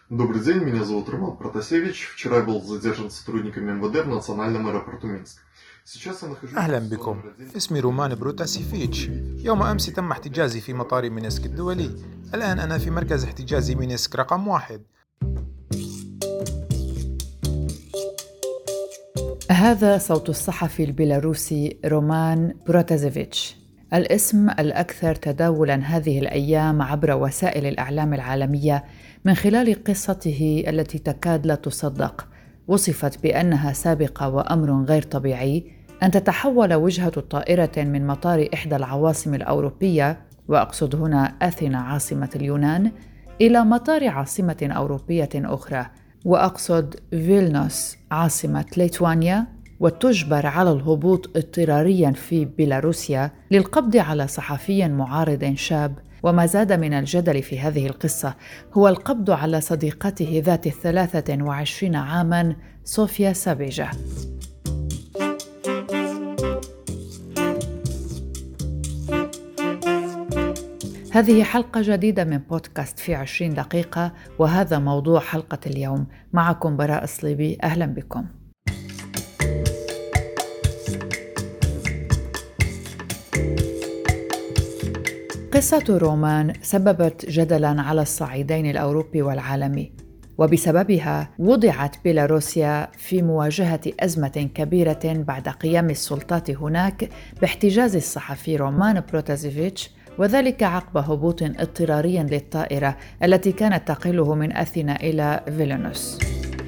Добрый день, меня зовут Роман Протасевич. Вчера я был задержан сотрудниками МВД в национальном аэропорту Минск. Сейчас я нахожусь أهلا в بكم. Сон-Родине. اسمي رومان بروتاسيفيتش. يوم أمس تم احتجازي في مطار مينسك الدولي. الآن أنا في مركز احتجاز مينسك رقم 1. هذا صوت الصحفي البيلاروسي رومان بروتازيفيتش، الاسم الأكثر تداولاً هذه الأيام عبر وسائل الإعلام العالمية من خلال قصته التي تكاد لا تصدق. وصفت بأنها سابقة وأمر غير طبيعي أن تتحول وجهة طائرة من مطار إحدى العواصم الأوروبية، وأقصد هنا أثينا عاصمة اليونان، إلى مطار عاصمة أوروبية أخرى، وأقصد فيلنوس عاصمة ليتوانيا، وتجبر على الهبوط اضطرارياً في بيلاروسيا للقبض على صحفي معارض شاب. وما زاد من الجدل في هذه القصة هو القبض على صديقته ذات 23 عاماً صوفيا سابيجا. هذه حلقة جديدة من بودكاست في 20 دقيقة، وهذا موضوع حلقة اليوم. معكم براء الصليبي، أهلا بكم. قصة رومان سببت جدلاً على الصعيدين الأوروبي والعالمي، وبسببها وضعت بيلاروسيا في مواجهة أزمة كبيرة بعد قيام السلطات هناك باحتجاز الصحفي رومان بروتازيفيتش، وذلك عقب هبوط اضطراري للطائرة التي كانت تقله من أثينا إلى فيلنوس.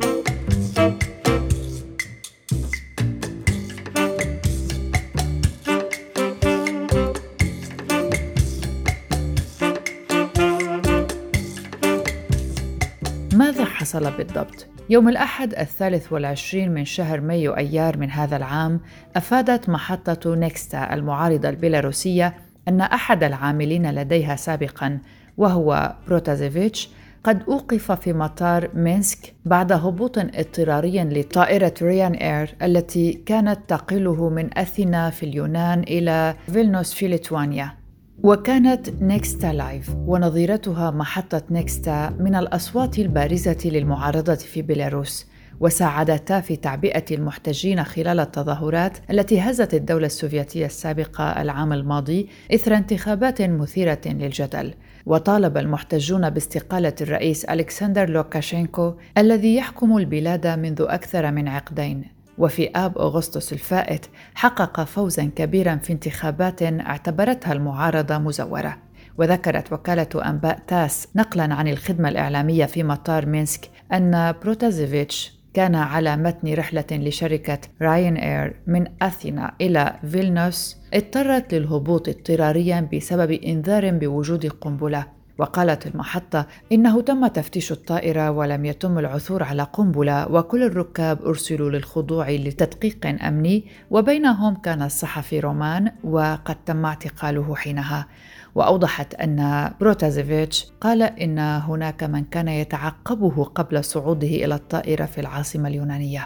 ماذا حصل بالضبط؟ يوم الأحد 23 من شهر مايو أيار من هذا العام، أفادت محطة نيكستا المعارضة البيلاروسية أن أحد العاملين لديها سابقاً، وهو بروتازيفيتش، قد أوقف في مطار مينسك بعد هبوط اضطراري لطائرة ريان إير التي كانت تقله من أثينا في اليونان إلى فيلنوس في ليتوانيا. وكانت نيكستا لايف ونظيرتها محطة نيكستا من الأصوات البارزة للمعارضة في بيلاروس، وساعدتا في تعبئة المحتجين خلال التظاهرات التي هزت الدولة السوفيتية السابقة العام الماضي إثر انتخابات مثيرة للجدل. وطالب المحتجون باستقالة الرئيس ألكسندر لوكاشينكو الذي يحكم البلاد منذ أكثر من عقدين. وفي آب أغسطس الفائت حقق فوزاً كبيراً في انتخابات اعتبرتها المعارضة مزورة. وذكرت وكالة أنباء تاس نقلاً عن الخدمة الإعلامية في مطار مينسك أن بروتازيفيتش كان على متن رحلة لشركة راين إير من أثينا إلى فيلنوس اضطرت للهبوط اضطرارياً بسبب إنذار بوجود قنبلة. وقالت المحطة إنه تم تفتيش الطائرة ولم يتم العثور على قنبلة، وكل الركاب أرسلوا للخضوع لتدقيق أمني، وبينهم كان الصحفي رومان، وقد تم اعتقاله حينها. وأوضحت أن بروتازيفيتش قال إن هناك من كان يتعقبه قبل صعوده إلى الطائرة في العاصمة اليونانية.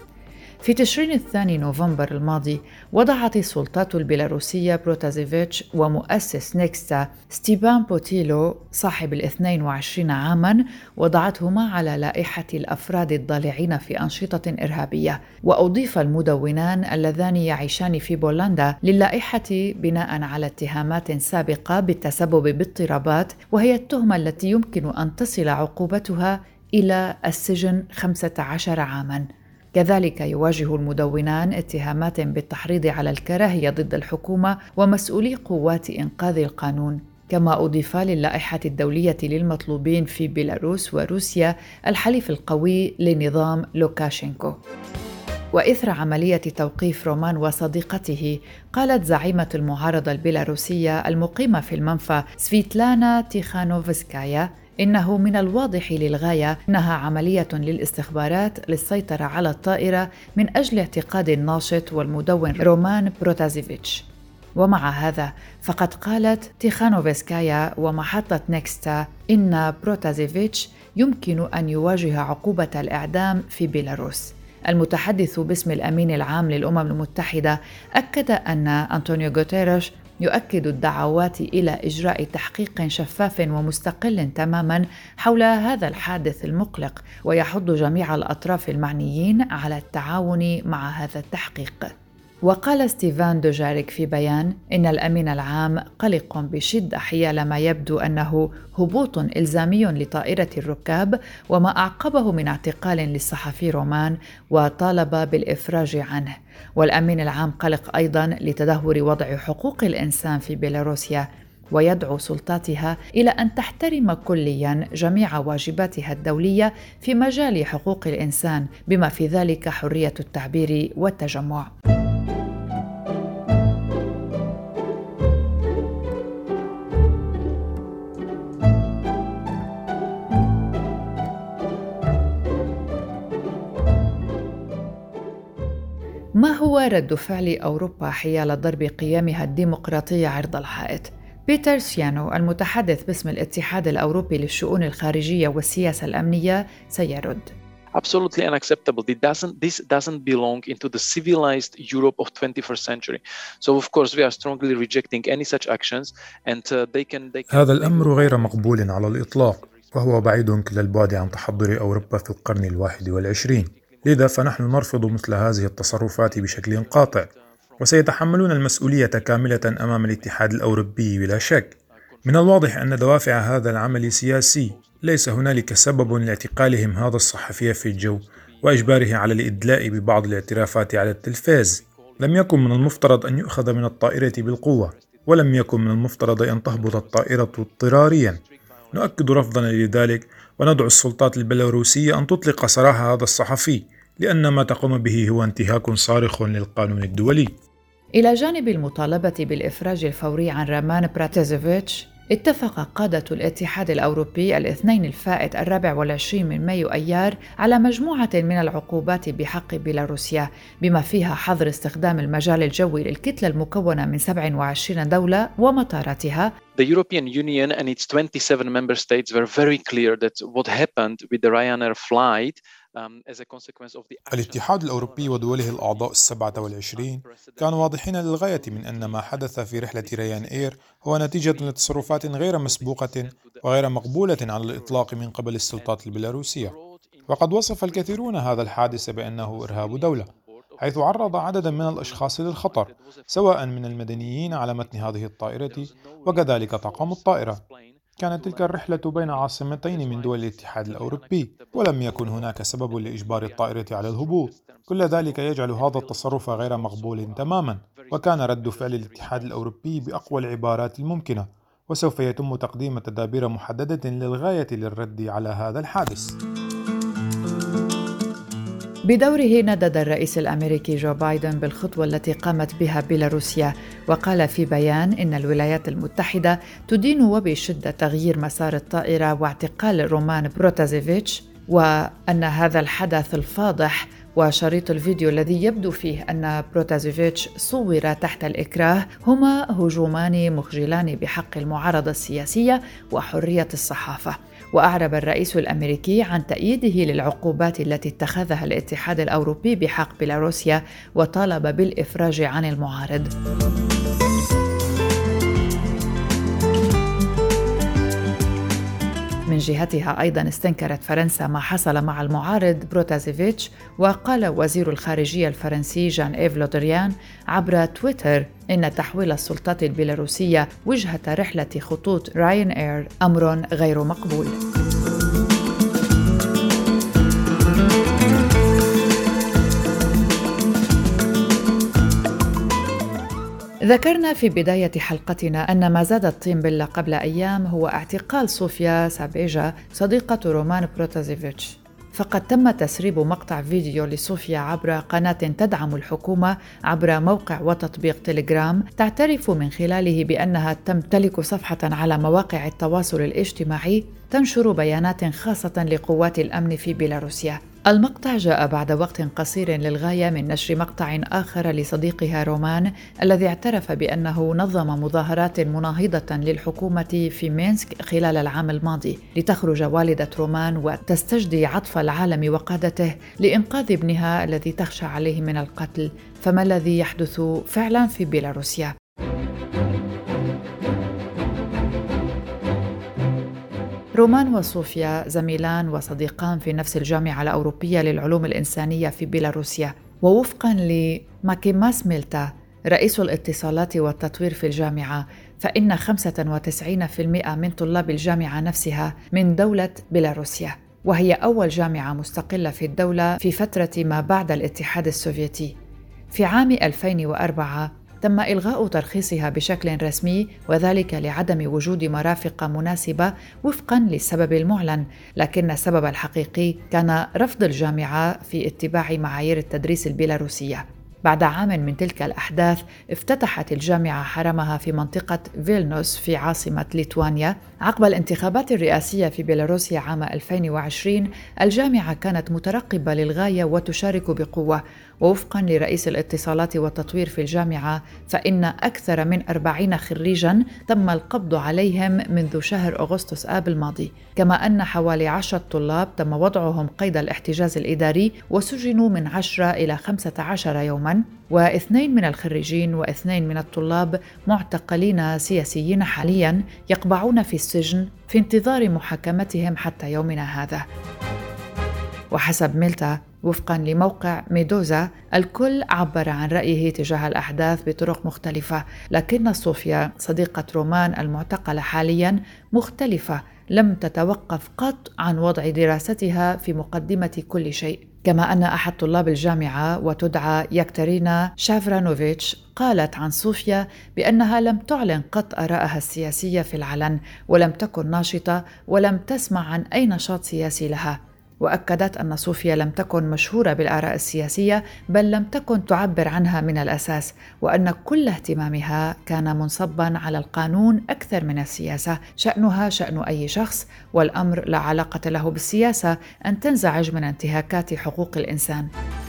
في تشرين الثاني نوفمبر الماضي وضعت السلطات البيلاروسية بروتازيفيتش ومؤسس نيكستا ستيبان بوتيلو صاحب 22 عاماً، وضعتهما على لائحة الأفراد الضالعين في أنشطة إرهابية. وأضيف المدونان اللذان يعيشان في بولندا للائحة بناء على اتهامات سابقة بالتسبب باضطرابات، وهي التهمة التي يمكن أن تصل عقوبتها إلى السجن 15 عاماً. كذلك يواجه المدونان اتهامات بالتحريض على الكراهية ضد الحكومة ومسؤولي قوات إنقاذ القانون. كما أضيف للائحة الدولية للمطلوبين في بيلاروس وروسيا الحليف القوي لنظام لوكاشينكو. وإثر عملية توقيف رومان وصديقته، قالت زعيمة المعارضة البيلاروسية المقيمة في المنفى سفيتلانا تيخانوفسكايا إنه من الواضح للغاية أنها عملية للاستخبارات للسيطرة على الطائرة من أجل اعتقاد الناشط والمدون رومان بروتازيفيتش. ومع هذا فقد قالت تيخانوفسكايا ومحطة نيكستا إن بروتازيفيتش يمكن أن يواجه عقوبة الإعدام في بيلاروس. المتحدث باسم الأمين العام للأمم المتحدة أكد أن أنطونيو غوتيريش يؤكد الدعوات إلى إجراء تحقيق شفاف ومستقل تماماً حول هذا الحادث المقلق، ويحض جميع الأطراف المعنيين على التعاون مع هذا التحقيق. وقال ستيفان دوجاريك في بيان إن الأمين العام قلق بشدة حيال ما يبدو أنه هبوط إلزامي لطائرة الركاب وما أعقبه من اعتقال للصحفي رومان، وطالب بالإفراج عنه. والأمين العام قلق أيضاً لتدهور وضع حقوق الإنسان في بيلاروسيا، ويدعو سلطاتها إلى أن تحترم كلياً جميع واجباتها الدولية في مجال حقوق الإنسان، بما في ذلك حرية التعبير والتجمع. ما هو رد فعل أوروبا حيال ضرب قيمها الديمقراطية عرض الحائط؟ بيتر سيانو المتحدث باسم الاتحاد الأوروبي للشؤون الخارجية والسياسة الأمنية سيرد: Absolutely unacceptable. This doesn't belong into the civilized Europe of 21st century. So of course we are strongly rejecting any such actions and they can هذا الأمر غير مقبول على الإطلاق، وهو بعيد كل البعد عن تحضر أوروبا في القرن 21. لذا فنحن نرفض مثل هذه التصرفات بشكل قاطع، وسيتحملون المسؤولية كاملة أمام الاتحاد الأوروبي بلا شك. من الواضح أن دوافع هذا العمل سياسي، ليس هنالك سبب لاعتقالهم هذا الصحفي في الجو وإجباره على الإدلاء ببعض الاعترافات على التلفاز. لم يكن من المفترض أن يؤخذ من الطائرة بالقوة، ولم يكن من المفترض أن تهبط الطائرة اضطراريا. نؤكد رفضنا لذلك، وندعو السلطات البيلاروسية أن تطلق سراح هذا الصحفي، لأن ما تقوم به هو انتهاك صارخ للقانون الدولي. إلى جانب المطالبة بالإفراج الفوري عن رومان براتيزيفيتش، اتفق قادة الاتحاد الأوروبي الاثنين الفائت 24 من مايو أيار على مجموعة من العقوبات بحق بيلاروسيا، بما فيها حظر استخدام المجال الجوي للكتلة المكونة من 27 دولة ومطاراتها. The European Union and its 27 member states were very clear that what happened with the Ryanair flight as a consequence of the الاتحاد الأوروبي ودوله الأعضاء 27 كانوا واضحين للغاية من أن ما حدث في رحلة ريان إير هو نتيجة لتصرفات غير مسبوقة وغير مقبولة على الإطلاق من قبل السلطات البيلاروسية. وقد وصف الكثيرون هذا الحادث بأنه إرهاب دولة، حيث عرض عددا من الأشخاص للخطر، سواء من المدنيين على متن هذه الطائرة وكذلك طاقم الطائرة. كانت تلك الرحلة بين عاصمتين من دول الاتحاد الأوروبي، ولم يكن هناك سبب لإجبار الطائرة على الهبوط. كل ذلك يجعل هذا التصرف غير مقبول تماما، وكان رد فعل الاتحاد الأوروبي بأقوى العبارات الممكنة، وسوف يتم تقديم تدابير محددة للغاية للرد على هذا الحادث. بدوره ندد الرئيس الأمريكي جو بايدن بالخطوة التي قامت بها بيلاروسيا، وقال في بيان إن الولايات المتحدة تدين وبشدة تغيير مسار الطائرة واعتقال رومان بروتازيفيتش، وأن هذا الحدث الفاضح وشريط الفيديو الذي يبدو فيه أن بروتازيفيتش صور تحت الإكراه هما هجومان مخجلان بحق المعارضة السياسية وحرية الصحافة. وأعرب الرئيس الأمريكي عن تأييده للعقوبات التي اتخذها الاتحاد الأوروبي بحق بيلاروسيا، وطالب بالإفراج عن المعارض. من جهتها أيضاً استنكرت فرنسا ما حصل مع المعارض بروتازيفيتش، وقال وزير الخارجية الفرنسي جان إيف لودريان عبر تويتر إن تحويل السلطات البيلاروسية وجهة رحلة خطوط راين إير أمر غير مقبول. ذكرنا في بداية حلقتنا أن ما زاد الطين بلة قبل أيام هو اعتقال صوفيا سابيجا صديقة رومان بروتازيفيتش. فقد تم تسريب مقطع فيديو لصوفيا عبر قناة تدعم الحكومة عبر موقع وتطبيق تيليجرام، تعترف من خلاله بأنها تمتلك صفحة على مواقع التواصل الاجتماعي تنشر بيانات خاصة لقوات الأمن في بيلاروسيا. المقطع جاء بعد وقت قصير للغاية من نشر مقطع آخر لصديقها رومان الذي اعترف بأنه نظم مظاهرات مناهضة للحكومة في مينسك خلال العام الماضي لتخرج والدة رومان وتستجدي عطف العالم وقادته لإنقاذ ابنها الذي تخشى عليه من القتل. فما الذي يحدث فعلا في بيلاروسيا؟ رومان وصوفيا زميلان وصديقان في نفس الجامعة الأوروبية للعلوم الإنسانية في بيلاروسيا، ووفقاً لماكيماس ميلتا رئيس الاتصالات والتطوير في الجامعة، فإن 95% من طلاب الجامعة نفسها من دولة بيلاروسيا، وهي أول جامعة مستقلة في الدولة في فترة ما بعد الاتحاد السوفيتي. في عام 2004 تم إلغاء ترخيصها بشكل رسمي، وذلك لعدم وجود مرافق مناسبة وفقاً للسبب المعلن، لكن السبب الحقيقي كان رفض الجامعة في اتباع معايير التدريس البيلاروسية. بعد عام من تلك الأحداث افتتحت الجامعة حرمها في منطقة فيلنوس في عاصمة ليتوانيا. عقب الانتخابات الرئاسية في بيلاروسيا عام 2020 الجامعة كانت مترقبة للغاية وتشارك بقوة، ووفقاً لرئيس الاتصالات والتطوير في الجامعة فإن أكثر من 40 خريجاً تم القبض عليهم منذ شهر أغسطس آب الماضي، كما أن حوالي 10 طلاب تم وضعهم قيد الاحتجاز الإداري وسجنوا من 10 إلى 15 يوماً، و2 من الخريجين و2 من الطلاب معتقلين سياسيين حالياً يقبعون في السجن في انتظار محاكمتهم حتى يومنا هذا. وحسب ميلتا وفقاً لموقع ميدوزا الكل عبر عن رأيه تجاه الأحداث بطرق مختلفة، لكن صوفيا صديقة رومان المعتقلة حالياً مختلفة، لم تتوقف قط عن وضع دراستها في مقدمة كل شيء. كما أن أحد طلاب الجامعة وتدعى يكترينا شافرانوفيتش قالت عن صوفيا بأنها لم تعلن قط آرائها السياسية في العلن، ولم تكن ناشطة ولم تسمع عن أي نشاط سياسي لها. وأكدت أن صوفيا لم تكن مشهورة بالآراء السياسية، بل لم تكن تعبر عنها من الأساس، وأن كل اهتمامها كان منصباً على القانون أكثر من السياسة، شأنها شأن أي شخص، والأمر لا علاقة له بالسياسة أن تنزعج من انتهاكات حقوق الإنسان.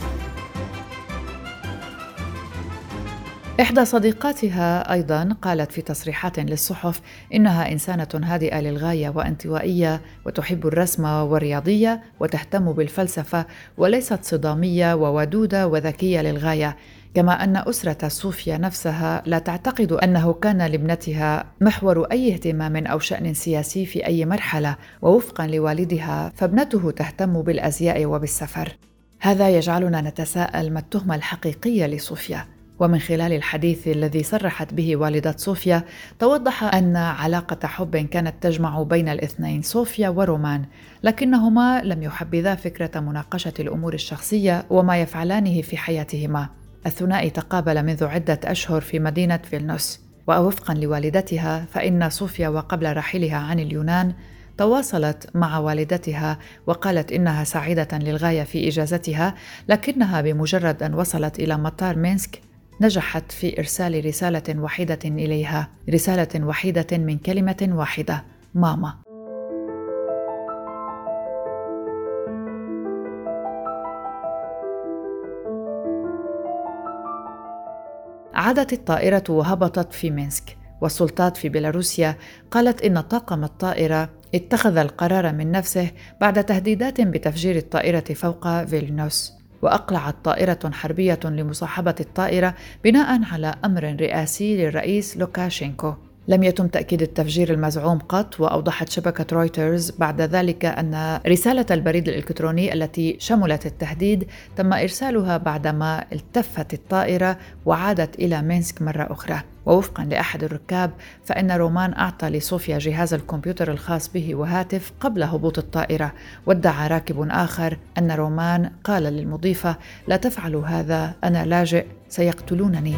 إحدى صديقاتها أيضاً قالت في تصريحات للصحف إنها إنسانة هادئة للغاية وانطوائية وتحب الرسم والرياضية وتهتم بالفلسفة، وليست صدامية وودودة وذكية للغاية. كما أن أسرة صوفيا نفسها لا تعتقد أنه كان لابنتها محور أي اهتمام أو شأن سياسي في أي مرحلة، ووفقاً لوالدها فابنته تهتم بالأزياء وبالسفر. هذا يجعلنا نتساءل ما التهمة الحقيقية لصوفيا. ومن خلال الحديث الذي صرحت به والدة صوفيا توضح أن علاقة حب كانت تجمع بين الاثنين صوفيا ورومان، لكنهما لم يحبذا فكرة مناقشة الأمور الشخصية وما يفعلانه في حياتهما. الثنائي تقابل منذ عدة أشهر في مدينة فيلنوس، ووفقا لوالدتها فإن صوفيا وقبل رحيلها عن اليونان تواصلت مع والدتها وقالت إنها سعيدة للغاية في إجازتها، لكنها بمجرد أن وصلت إلى مطار مينسك نجحت في إرسال رسالة وحيدة إليها، رسالة وحيدة من كلمة واحدة: ماما. عادت الطائرة وهبطت في مينسك، والسلطات في بيلاروسيا قالت إن طاقم الطائرة اتخذ القرار من نفسه بعد تهديدات بتفجير الطائرة فوق فيلنوس، وأقلعت طائرة حربية لمصاحبة الطائرة بناء على أمر رئاسي للرئيس لوكاشينكو. لم يتم تأكيد التفجير المزعوم قط، وأوضحت شبكة رويترز بعد ذلك أن رسالة البريد الإلكتروني التي شملت التهديد تم إرسالها بعدما التفت الطائرة وعادت إلى مينسك مرة أخرى. ووفقا لأحد الركاب فإن رومان أعطى لصوفيا جهاز الكمبيوتر الخاص به وهاتف قبل هبوط الطائرة، وادعى راكب آخر أن رومان قال للمضيفة: لا تفعلوا هذا، أنا لاجئ، سيقتلونني.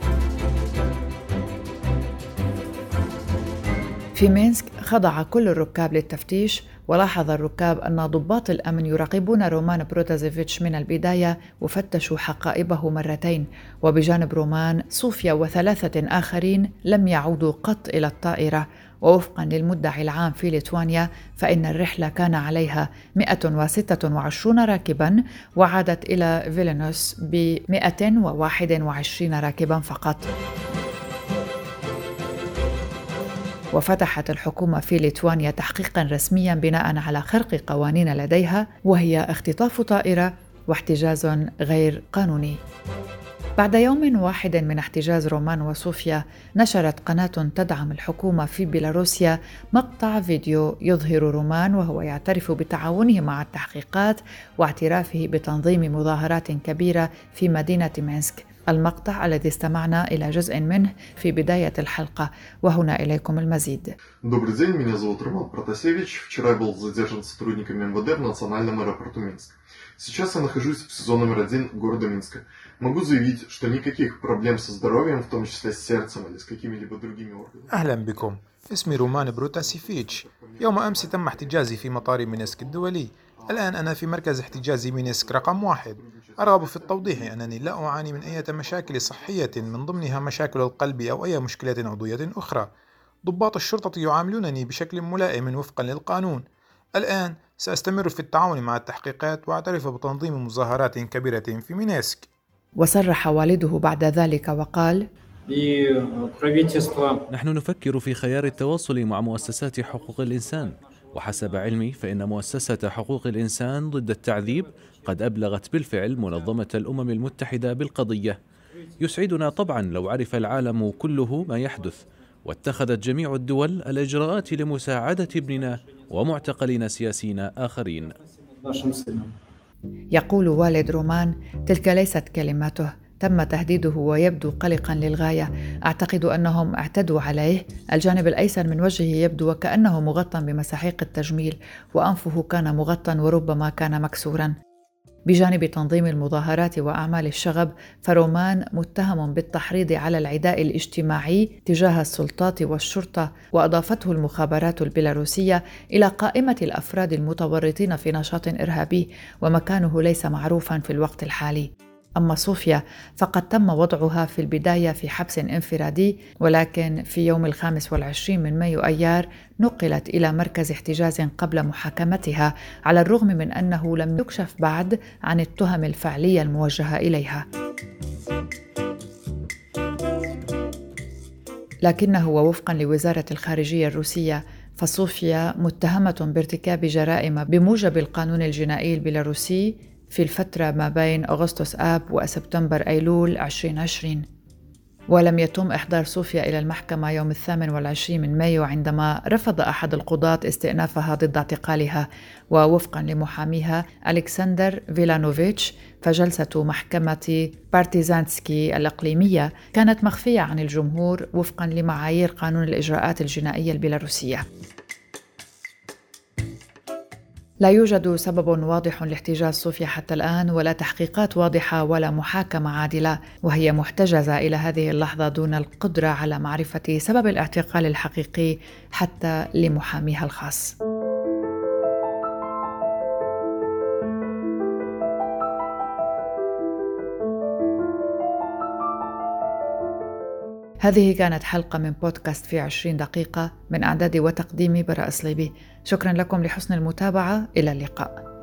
في مينسك خضع كل الركاب للتفتيش، ولاحظ الركاب أن ضباط الأمن يراقبون رومان بروتازيفيتش من البداية وفتشوا حقائبه مرتين. وبجانب رومان صوفيا و3 آخرين لم يعودوا قط إلى الطائرة. ووفقا للمدعي العام في ليتوانيا فإن الرحلة كان عليها 126 راكبا، وعادت إلى فيلنوس ب 121 راكبا فقط. وفتحت الحكومة في ليتوانيا تحقيقاً رسمياً بناء على خرق قوانين لديها، وهي اختطاف طائرة واحتجاز غير قانوني. بعد يوم واحد من احتجاز رومان وصوفيا، نشرت قناة تدعم الحكومة في بيلاروسيا مقطع فيديو يظهر رومان وهو يعترف بتعاونه مع التحقيقات واعترافه بتنظيم مظاهرات كبيرة في مدينة مينسك. المقطع الذي استمعنا إلى جزء منه في بداية الحلقة، وهنا إليكم المزيد. Добрый день, меня зовут Роман Протасевич. Вчера я был задержан сотрудниками МВД в национальном аэропорту Минск. Сейчас я нахожусь в СИЗО номер 1 города Минска. Могу заявить, что никаких проблем со здоровьем, в том числе с сердцем или с какими-либо другими органами. أهلا بكم، اسمي رومان بروتاسيفيتش. يوم أمس تم احتجازي في مطار مينسك الدولي. الآن أنا في مركز احتجاز مينسك رقم 1. أرغب في التوضيح أنني لا أعاني من أي مشاكل صحية من ضمنها مشاكل القلب أو أي مشكلة عضوية أخرى. ضباط الشرطة يعاملونني بشكل ملائم وفقا للقانون. الآن سأستمر في التعاون مع التحقيقات وأعترف بتنظيم مظاهرات كبيرة في مينسك. وصرح والده بعد ذلك وقال: نحن نفكر في خيار التواصل مع مؤسسات حقوق الإنسان، وحسب علمي فإن مؤسسة حقوق الإنسان ضد التعذيب قد أبلغت بالفعل منظمة الأمم المتحدة بالقضية. يسعدنا طبعا لو عرف العالم كله ما يحدث، واتخذت جميع الدول الإجراءات لمساعدة ابننا ومعتقلين سياسيين آخرين. يقول والد رومان: تلك ليست كلماته، تم تهديده ويبدو قلقا للغاية. أعتقد أنهم اعتدوا عليه. الجانب الأيسر من وجهه يبدو وكأنه مغطى بمساحيق التجميل، وأنفه كان مغطى وربما كان مكسورا. بجانب تنظيم المظاهرات وأعمال الشغب، فرومان متهم بالتحريض على العداء الاجتماعي تجاه السلطات والشرطة، وأضافته المخابرات البيلاروسية إلى قائمة الأفراد المتورطين في نشاط إرهابي، ومكانه ليس معروفا في الوقت الحالي. أما صوفيا فقد تم وضعها في البداية في حبس انفرادي، ولكن في يوم 25 من مايو أيار نقلت إلى مركز احتجاز قبل محاكمتها، على الرغم من أنه لم يكشف بعد عن التهم الفعلية الموجهة إليها. لكنه ووفقا لوزارة الخارجية الروسية، فصوفيا متهمة بارتكاب جرائم بموجب القانون الجنائي البيلاروسي في الفترة ما بين أغسطس آب وسبتمبر أيلول 2020. ولم يتم إحضار صوفيا إلى المحكمة يوم 28 من مايو، عندما رفض أحد القضاة استئنافها ضد اعتقالها. ووفقا لمحاميها ألكسندر فيلانوفيتش، فجلسة محكمة بارتيزانسكي الإقليمية كانت مخفية عن الجمهور وفقا لمعايير قانون الإجراءات الجنائية البيلاروسية. لا يوجد سبب واضح لاحتجاز صوفيا حتى الآن، ولا تحقيقات واضحة ولا محاكمة عادلة، وهي محتجزة إلى هذه اللحظة دون القدرة على معرفة سبب الاعتقال الحقيقي حتى لمحاميها الخاص. هذه كانت حلقة من بودكاست في 20 دقيقة من إعداد وتقديم براء صليبي. شكرا لكم لحسن المتابعة. إلى اللقاء.